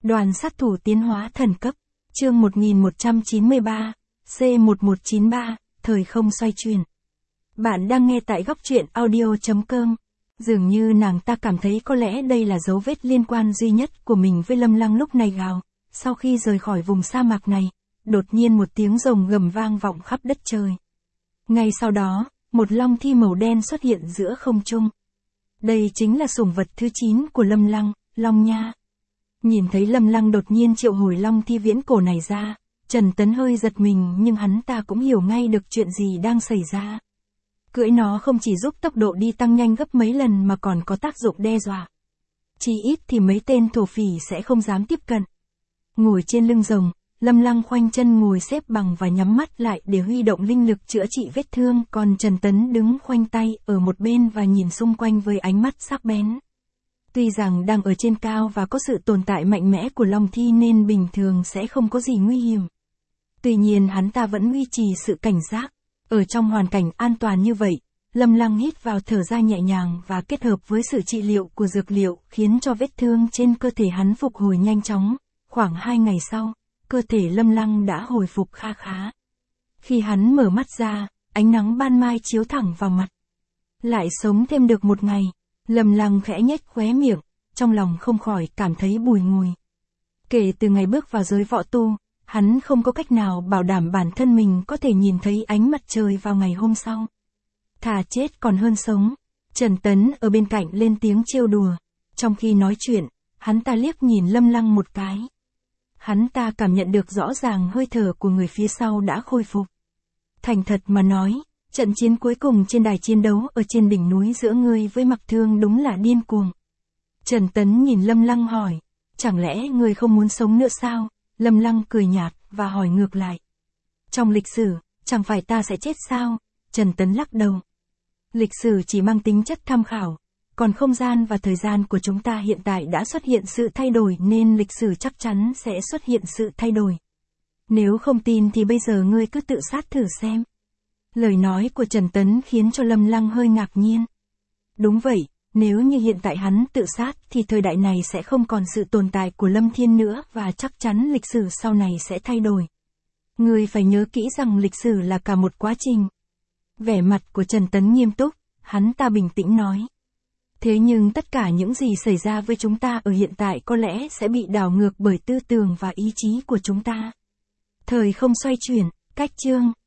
Đoàn sát thủ tiến hóa thần cấp, chương 1193, C1193, thời không xoay chuyển. Bạn đang nghe tại góc truyện audio.com. Dường như nàng ta cảm thấy có lẽ đây là dấu vết liên quan duy nhất của mình với Lâm Lăng lúc này gào. Sau khi rời khỏi vùng sa mạc này, đột nhiên một tiếng rồng gầm vang vọng khắp đất trời. Ngay sau đó, một long thi màu đen xuất hiện giữa không trung. Đây chính là sủng vật thứ 9 của Lâm Lăng, Long Nha. Nhìn thấy Lâm Lăng đột nhiên triệu hồi long thi viễn cổ này ra, Trần Tấn hơi giật mình nhưng hắn ta cũng hiểu ngay được chuyện gì đang xảy ra. Cưỡi nó không chỉ giúp tốc độ đi tăng nhanh gấp mấy lần mà còn có tác dụng đe dọa. Chỉ ít thì mấy tên thổ phỉ sẽ không dám tiếp cận. Ngồi trên lưng rồng, Lâm Lăng khoanh chân ngồi xếp bằng và nhắm mắt lại để huy động linh lực chữa trị vết thương, còn Trần Tấn đứng khoanh tay ở một bên và nhìn xung quanh với ánh mắt sắc bén. Tuy rằng đang ở trên cao và có sự tồn tại mạnh mẽ của long thi nên bình thường sẽ không có gì nguy hiểm. Tuy nhiên hắn ta vẫn duy trì sự cảnh giác. Ở trong hoàn cảnh an toàn như vậy, Lâm Lăng hít vào thở ra nhẹ nhàng và kết hợp với sự trị liệu của dược liệu khiến cho vết thương trên cơ thể hắn phục hồi nhanh chóng. Khoảng 2 ngày sau, cơ thể Lâm Lăng đã hồi phục kha khá. Khi hắn mở mắt ra, ánh nắng ban mai chiếu thẳng vào mặt. Lại sống thêm được một ngày, Lâm Lăng khẽ nhếch khóe miệng, trong lòng không khỏi cảm thấy bùi ngùi. Kể từ ngày bước vào giới võ tu, hắn không có cách nào bảo đảm bản thân mình có thể nhìn thấy ánh mặt trời vào ngày hôm sau. Thà chết còn hơn sống. Trần Tấn ở bên cạnh lên tiếng trêu đùa. Trong khi nói chuyện, hắn ta liếc nhìn Lâm Lăng một cái. Hắn ta cảm nhận được rõ ràng hơi thở của người phía sau đã khôi phục. Thành thật mà nói, trận chiến cuối cùng trên đài chiến đấu ở trên đỉnh núi giữa ngươi với Mặc Thương đúng là điên cuồng. Trần Tấn nhìn Lâm Lăng hỏi, chẳng lẽ ngươi không muốn sống nữa sao? Lâm Lăng cười nhạt và hỏi ngược lại. Trong lịch sử, chẳng phải ta sẽ chết sao? Trần Tấn lắc đầu. Lịch sử chỉ mang tính chất tham khảo, còn không gian và thời gian của chúng ta hiện tại đã xuất hiện sự thay đổi nên lịch sử chắc chắn sẽ xuất hiện sự thay đổi. Nếu không tin thì bây giờ ngươi cứ tự sát thử xem. Lời nói của Trần Tấn khiến cho Lâm Lăng hơi ngạc nhiên. Đúng vậy, nếu như hiện tại hắn tự sát thì thời đại này sẽ không còn sự tồn tại của Lâm Thiên nữa và chắc chắn lịch sử sau này sẽ thay đổi. Ngươi phải nhớ kỹ rằng lịch sử là cả một quá trình. Vẻ mặt của Trần Tấn nghiêm túc, hắn ta bình tĩnh nói. Thế nhưng tất cả những gì xảy ra với chúng ta ở hiện tại có lẽ sẽ bị đảo ngược bởi tư tưởng và ý chí của chúng ta. Thời không xoay chuyển, cách chương